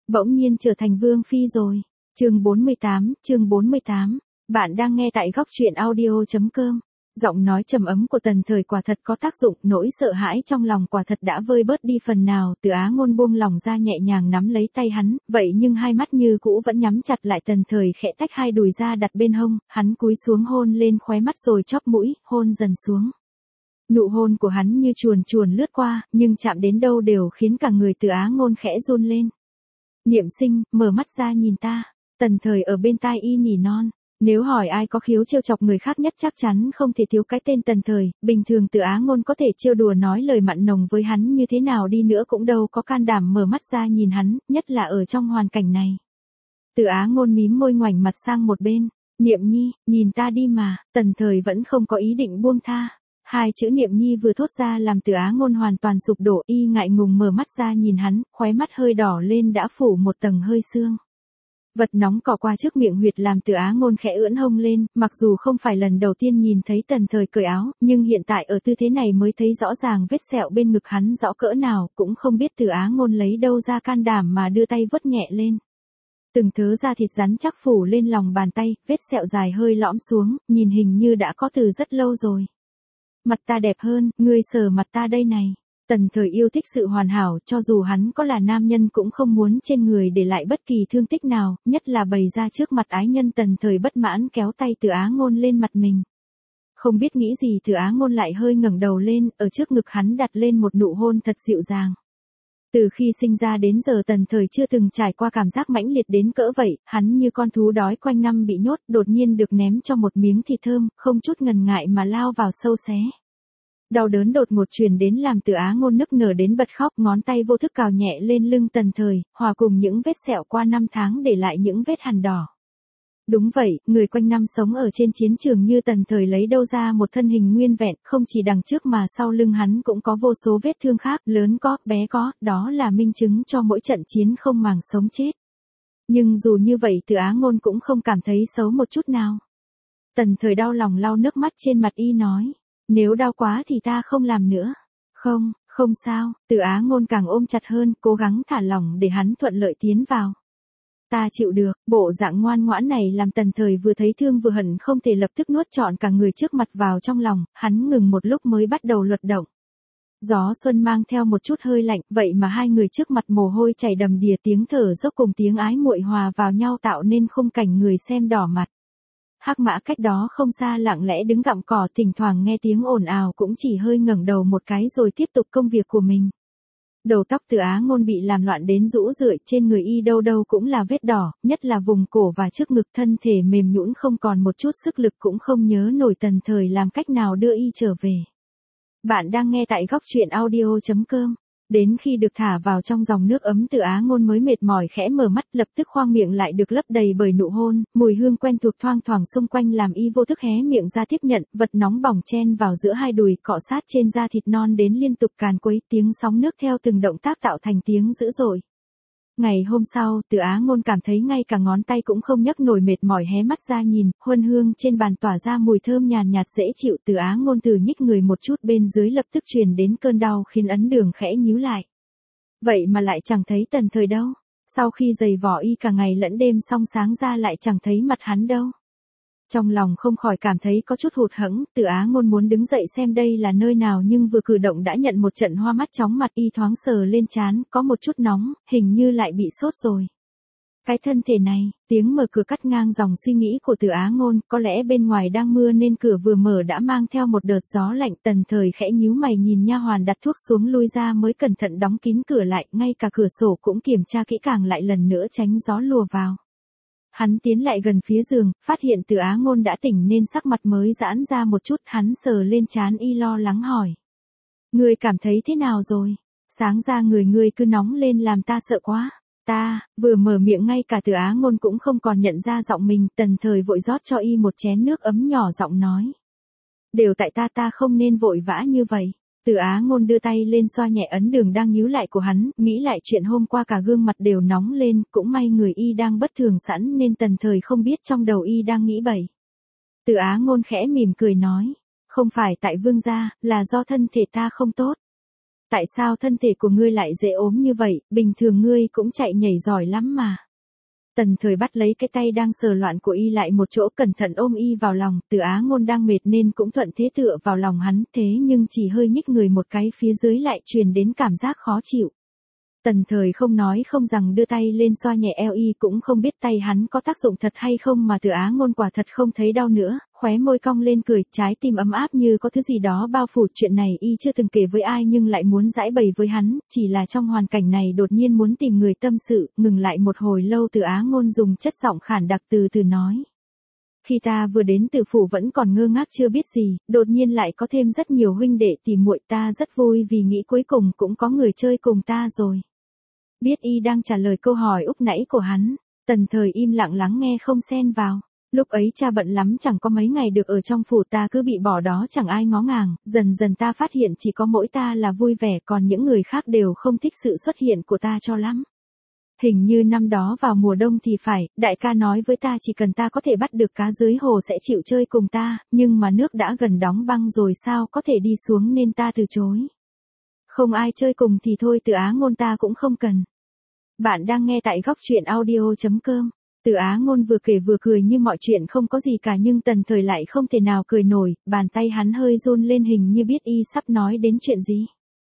bỗng nhiên trở thành vương phi rồi. Chương 48. Bạn đang nghe tại góc truyện audio.com. Giọng nói trầm ấm của Tần Thời quả thật có tác dụng, nỗi sợ hãi trong lòng quả thật đã vơi bớt đi phần nào. Từ Á Ngôn buông lòng ra nhẹ nhàng nắm lấy tay hắn, vậy nhưng hai mắt như cũ vẫn nhắm chặt lại. Tần Thời khẽ tách hai đùi ra đặt bên hông, hắn cúi xuống hôn lên khóe mắt rồi chóp mũi, hôn dần xuống. Nụ hôn của hắn như chuồn chuồn lướt qua, nhưng chạm đến đâu đều khiến cả người Từ Á Ngôn khẽ run lên. Niệm Sinh, mở mắt ra nhìn ta. Tần Thời ở bên tai y nỉ non. Nếu hỏi ai có khiếu trêu chọc người khác nhất chắc chắn không thể thiếu cái tên Tần Thời. Bình thường Từ Á Ngôn có thể trêu đùa nói lời mặn nồng với hắn như thế nào đi nữa cũng đâu có can đảm mở mắt ra nhìn hắn, nhất là ở trong hoàn cảnh này. Từ Á Ngôn mím môi ngoảnh mặt sang một bên. Niệm Nhi, nhìn ta đi mà. Tần Thời vẫn không có ý định buông tha. Hai chữ Niệm Nhi vừa thốt ra làm Từ Á Ngôn hoàn toàn sụp đổ, y ngại ngùng mở mắt ra nhìn hắn, khóe mắt hơi đỏ lên đã phủ một tầng hơi sương. Vật nóng cọ qua trước miệng huyệt làm Từ Á Ngôn khẽ ưỡn hông lên, mặc dù không phải lần đầu tiên nhìn thấy Tần Thời cởi áo, nhưng hiện tại ở tư thế này mới thấy rõ ràng vết sẹo bên ngực hắn rõ cỡ nào, cũng không biết Từ Á Ngôn lấy đâu ra can đảm mà đưa tay vuốt nhẹ lên. Từng thớ da thịt rắn chắc phủ lên lòng bàn tay, vết sẹo dài hơi lõm xuống, nhìn hình như đã có từ rất lâu rồi. Mặt ta đẹp hơn, ngươi sờ mặt ta đây này. Tần Thời yêu thích sự hoàn hảo, cho dù hắn có là nam nhân cũng không muốn trên người để lại bất kỳ thương tích nào, nhất là bày ra trước mặt ái nhân. Tần Thời bất mãn kéo tay Từ Á Ngôn lên mặt mình. Không biết nghĩ gì Từ Á Ngôn lại hơi ngẩng đầu lên, ở trước ngực hắn đặt lên một nụ hôn thật dịu dàng. Từ khi sinh ra đến giờ Tần Thời chưa từng trải qua cảm giác mãnh liệt đến cỡ vậy, hắn như con thú đói quanh năm bị nhốt, đột nhiên được ném cho một miếng thịt thơm, không chút ngần ngại mà lao vào sâu xé. Đau đớn đột ngột truyền đến làm Từ Á Ngôn nức nở đến bật khóc, ngón tay vô thức cào nhẹ lên lưng Tần Thời, hòa cùng những vết sẹo qua năm tháng để lại những vết hằn đỏ. Đúng vậy, người quanh năm sống ở trên chiến trường như Tần Thời lấy đâu ra một thân hình nguyên vẹn, không chỉ đằng trước mà sau lưng hắn cũng có vô số vết thương khác, lớn có, bé có, đó là minh chứng cho mỗi trận chiến không màng sống chết. Nhưng dù như vậy Từ Á Ngôn cũng không cảm thấy xấu một chút nào. Tần Thời đau lòng lau nước mắt trên mặt y nói, nếu đau quá thì ta không làm nữa. Không sao. Từ Á Ngôn càng ôm chặt hơn, cố gắng thả lỏng để hắn thuận lợi tiến vào. Ta chịu được. Bộ dạng ngoan ngoãn này làm Tần Thời vừa thấy thương vừa hận không thể lập tức nuốt trọn cả người trước mặt vào trong lòng, hắn ngừng một lúc mới bắt đầu luật động. Gió xuân mang theo một chút hơi lạnh, vậy mà hai người trước mặt mồ hôi chảy đầm đìa, tiếng thở dốc cùng tiếng ái muội hòa vào nhau tạo nên khung cảnh người xem đỏ mặt. Hắc Mã cách đó không xa lặng lẽ đứng gặm cỏ, thỉnh thoảng nghe tiếng ồn ào cũng chỉ hơi ngẩng đầu một cái rồi tiếp tục công việc của mình. Đầu tóc Từ Á Ngôn bị làm loạn đến rũ rượi, trên người y đâu đâu cũng là vết đỏ, nhất là vùng cổ và trước ngực, thân thể mềm nhũn không còn một chút sức lực, cũng không nhớ nổi Tần Thời làm cách nào đưa y trở về. Bạn đang nghe tại góc truyện audio.com. Đến khi được thả vào trong dòng nước ấm Từ Á Ngôn mới mệt mỏi khẽ mở mắt, lập tức khoang miệng lại được lấp đầy bởi nụ hôn, mùi hương quen thuộc thoang thoảng xung quanh làm y vô thức hé miệng ra tiếp nhận, vật nóng bỏng chen vào giữa hai đùi, cọ sát trên da thịt non đến liên tục càn quấy, tiếng sóng nước theo từng động tác tạo thành tiếng dữ dội. Ngày hôm sau, Từ Á Ngôn cảm thấy ngay cả ngón tay cũng không nhấc nổi, mệt mỏi hé mắt ra nhìn, huân hương trên bàn tỏa ra mùi thơm nhàn nhạt dễ chịu. Từ Á Ngôn từ nhích người một chút, bên dưới lập tức truyền đến cơn đau khiến ấn đường khẽ nhíu lại. Vậy mà lại chẳng thấy Tần Thời đâu. Sau khi giày vò y cả ngày lẫn đêm xong sáng ra lại chẳng thấy mặt hắn đâu. Trong lòng không khỏi cảm thấy có chút hụt hẫng, Từ Á Ngôn muốn đứng dậy xem đây là nơi nào nhưng vừa cử động đã nhận một trận hoa mắt chóng mặt, y thoáng sờ lên trán, có một chút nóng, hình như lại bị sốt rồi. Cái thân thể này, tiếng mở cửa cắt ngang dòng suy nghĩ của Từ Á Ngôn, có lẽ bên ngoài đang mưa nên cửa vừa mở đã mang theo một đợt gió lạnh. Tần Thời khẽ nhíu mày nhìn nha hoàn đặt thuốc xuống lui ra mới cẩn thận đóng kín cửa lại, ngay cả cửa sổ cũng kiểm tra kỹ càng lại lần nữa tránh gió lùa vào. Hắn tiến lại gần phía giường, phát hiện Từ Á Ngôn đã tỉnh nên sắc mặt mới giãn ra một chút, hắn sờ lên trán y lo lắng hỏi. Ngươi cảm thấy thế nào rồi? Sáng ra người ngươi cứ nóng lên làm ta sợ quá. Ta, vừa mở miệng ngay cả Từ Á Ngôn cũng không còn nhận ra giọng mình, Tần Thời vội rót cho y một chén nước ấm nhỏ giọng nói. Đều tại ta không nên vội vã như vậy. Từ Á Ngôn đưa tay lên xoa nhẹ ấn đường đang nhíu lại của hắn, nghĩ lại chuyện hôm qua cả gương mặt đều nóng lên, cũng may người y đang bất thường sẵn nên Tần Thời không biết trong đầu y đang nghĩ bậy. Từ Á Ngôn khẽ mỉm cười nói, không phải tại vương gia, là do thân thể ta không tốt. tại sao thân thể của ngươi lại dễ ốm như vậy, bình thường ngươi cũng chạy nhảy giỏi lắm mà. Tần Thời bắt lấy cái tay đang sờ loạn của y lại một chỗ, cẩn thận ôm y vào lòng, Từ Á Ngôn đang mệt nên cũng thuận thế tựa vào lòng hắn, thế nhưng chỉ hơi nhích người một cái phía dưới lại truyền đến cảm giác khó chịu. Tần Thời không nói không rằng đưa tay lên xoa nhẹ eo y, cũng không biết tay hắn có tác dụng thật hay không mà Từ Á Ngôn quả thật không thấy đau nữa, khóe môi cong lên cười, trái tim ấm áp như có thứ gì đó bao phủ. Chuyện này y chưa từng kể với ai nhưng lại muốn giải bày với hắn, chỉ là trong hoàn cảnh này đột nhiên muốn tìm người tâm sự. Ngừng lại một hồi lâu, Từ Á Ngôn dùng chất giọng khản đặc từ từ nói. Khi ta vừa đến Từ phủ vẫn còn ngơ ngác chưa biết gì, đột nhiên lại có thêm rất nhiều huynh đệ tỉ muội, ta rất vui vì nghĩ cuối cùng cũng có người chơi cùng ta rồi. Biết y đang trả lời câu hỏi lúc nãy của hắn, Tần Thời im lặng lắng nghe không xen vào. Lúc ấy cha bận lắm chẳng có mấy ngày được ở trong phủ, ta cứ bị bỏ đó chẳng ai ngó ngàng, dần dần ta phát hiện chỉ có mỗi ta là vui vẻ, còn những người khác đều không thích sự xuất hiện của ta cho lắm. Hình như năm đó vào mùa đông thì phải, đại ca nói với ta chỉ cần ta có thể bắt được cá dưới hồ sẽ chịu chơi cùng ta, nhưng mà nước đã gần đóng băng rồi sao có thể đi xuống nên ta từ chối. Không ai chơi cùng thì thôi, Từ Á Ngôn ta cũng không cần. Bạn đang nghe tại góc truyện audio.com. Từ Á Ngôn vừa kể vừa cười như mọi chuyện không có gì cả, nhưng Tần Thời lại không thể nào cười nổi, bàn tay hắn hơi run lên hình như biết y sắp nói đến chuyện gì.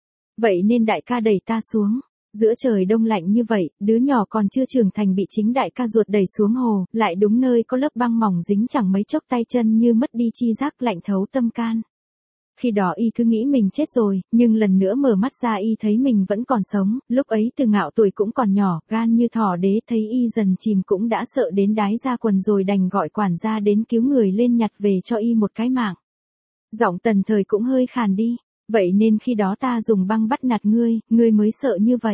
Vậy nên đại ca đẩy ta xuống. Giữa trời đông lạnh như vậy, đứa nhỏ còn chưa trưởng thành bị chính đại ca ruột đẩy xuống hồ, lại đúng nơi có lớp băng mỏng dính chẳng mấy chốc tay chân như mất đi chi giác, lạnh thấu tâm can. Khi đó y cứ nghĩ mình chết rồi, nhưng lần nữa mở mắt ra y thấy mình vẫn còn sống. Lúc ấy Từ Ngạo tuổi cũng còn nhỏ, gan như thỏ đế, thấy y dần chìm cũng đã sợ đến đái ra quần rồi, đành gọi quản gia đến cứu người lên nhặt về cho y một cái mạng. Giọng Tần Thời cũng hơi khàn đi. Vậy nên khi đó ta dùng băng bắt nạt ngươi mới sợ như vậy.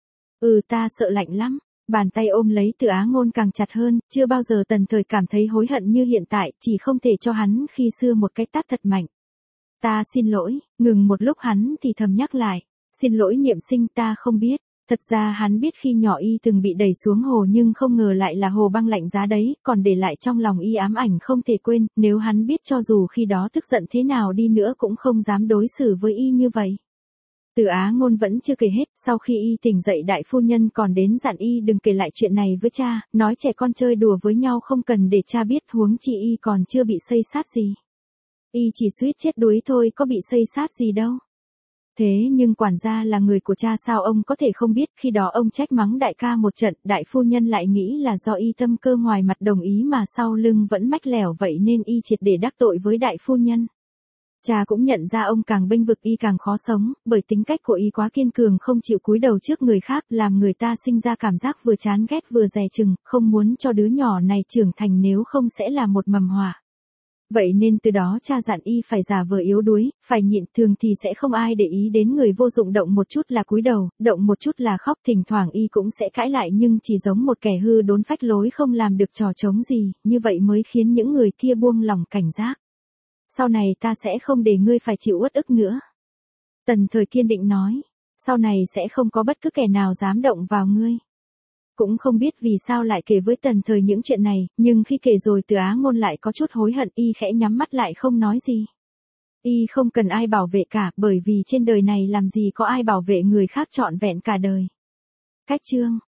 Ta sợ lạnh lắm. Bàn tay ôm lấy Từ Á Ngôn càng chặt hơn, chưa bao giờ Tần Thời cảm thấy hối hận như hiện tại, chỉ không thể cho hắn khi xưa một cái tát thật mạnh. Ta xin lỗi, ngừng một lúc hắn thì thầm nhắc lại. Xin lỗi Niệm Sinh, ta không biết. Thật ra hắn biết khi nhỏ y từng bị đẩy xuống hồ nhưng không ngờ lại là hồ băng lạnh giá đấy, còn để lại trong lòng y ám ảnh không thể quên, nếu hắn biết cho dù khi đó tức giận thế nào đi nữa cũng không dám đối xử với y như vậy. Từ Á Ngôn vẫn chưa kể hết, sau khi y tỉnh dậy đại phu nhân còn đến dặn y đừng kể lại chuyện này với cha, nói trẻ con chơi đùa với nhau không cần để cha biết, huống chi y còn chưa bị xây sát gì. Y chỉ suýt chết đuối thôi, có bị xây sát gì đâu. Thế nhưng quản gia là người của cha, sao ông có thể không biết? Khi đó ông trách mắng đại ca một trận, đại phu nhân lại nghĩ là do y tâm cơ ngoài mặt đồng ý mà sau lưng vẫn mách lẻo, vậy nên y triệt để đắc tội với đại phu nhân. Cha cũng nhận ra ông càng bênh vực y càng khó sống, bởi tính cách của y quá kiên cường, không chịu cúi đầu trước người khác, làm người ta sinh ra cảm giác vừa chán ghét vừa dè chừng, không muốn cho đứa nhỏ này trưởng thành nếu không sẽ là một mầm họa. Vậy nên từ đó cha dặn y phải giả vờ yếu đuối, phải nhịn, thường thì sẽ không ai để ý đến người vô dụng, động một chút là cúi đầu, động một chút là khóc, thỉnh thoảng y cũng sẽ cãi lại nhưng chỉ giống một kẻ hư đốn phách lối không làm được trò trống gì, như vậy mới khiến những người kia buông lòng cảnh giác. Sau này ta sẽ không để ngươi phải chịu uất ức nữa. Tần Thời kiên định nói, sau này sẽ không có bất cứ kẻ nào dám động vào ngươi. Cũng không biết vì sao lại kể với Tần Thời những chuyện này, nhưng khi kể rồi Từ Á Ngôn lại có chút hối hận, y khẽ nhắm mắt lại không nói gì. Y không cần ai bảo vệ cả, bởi vì trên đời này làm gì có ai bảo vệ người khác trọn vẹn cả đời. Cách chương